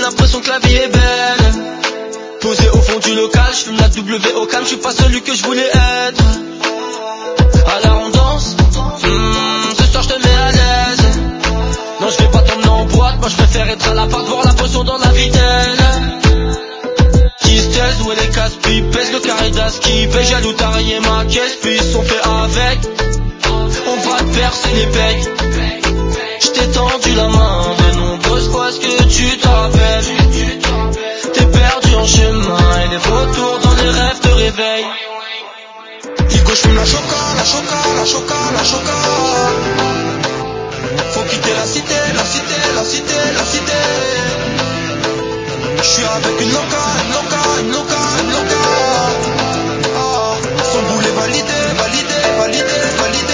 l'impression que la vie est belle. Posé au fond du local, j'fume la W au calme, j'suis pas celui que je voulais être. Alors on danse, ce soir j'te mets à l'aise. Non je vais pas t'emmener en boîte, moi je préfère être à l'appart, voir la potion dans la vitelle. Qui se taise, où est les casse puis pèse le carré d'as qui paye, jaloux t'as rayé ma caisse, puis ils sont faits avec. On va te percer les pecs. J't'ai tendu la main de nombreuses fois, est-ce que tu te rappelles? T'es perdu en chemin et les retours dans les rêves te réveillent. Igo j'fume la choca, la choca, la choca, la choca. Faut quitter la cité, la cité, la cité, la cité. J'suis avec une loca, une loca, une loca, une loca. Ah, son boulet validé, validé, validé, validé.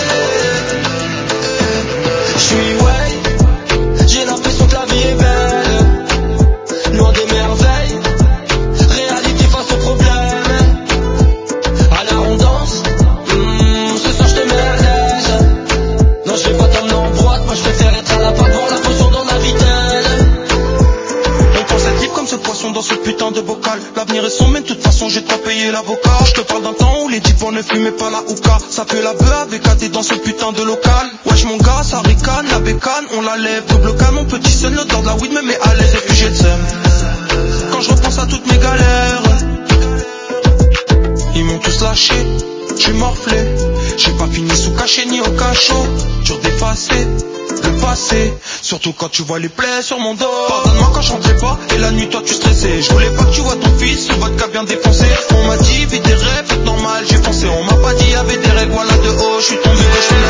J'suis ouais, j'ai l'impression que la vie est belle. Loin des merveilles, réalité face aux problèmes. Alors on danse, ce soir j'te mets à l'aise. Non je vais pas t'emmener en boîte, moi je préfère être à l'appart, voir la potion dans la vitelle. On pense être libre comme ce poisson dans ce putain de bocal. L'avenir est sombre mais de toute façon j'ai pas payé l'avocat. Je te parle d'un temps où les types ne fumaient pas la hookah. Ça peut la beuh avec AD dans ce putain de local. Wesh mon gars, ça ricane, la bécane, on la lève. Double calme, mon petit son, l'odeur de la weed me met à l'aise. Et puis j'ai le seum quand je repense à toutes mes galères. Ils m'ont tous lâché, j'suis morflé. J'ai pas fini sous cachet ni au cachot. Dur d'effacer le passé, surtout quand tu vois les plaies sur mon dos. Pardonne-moi quand je rentrais pas, et la nuit toi tu stressais. Je voulais pas que tu vois ton fils, ce vodka bien défoncé. On m'a dit vis tes rêves, c'est normal, j'ai foncé. On m'a pas dit y'avait des règles, voilà de haut, j'suis tombé.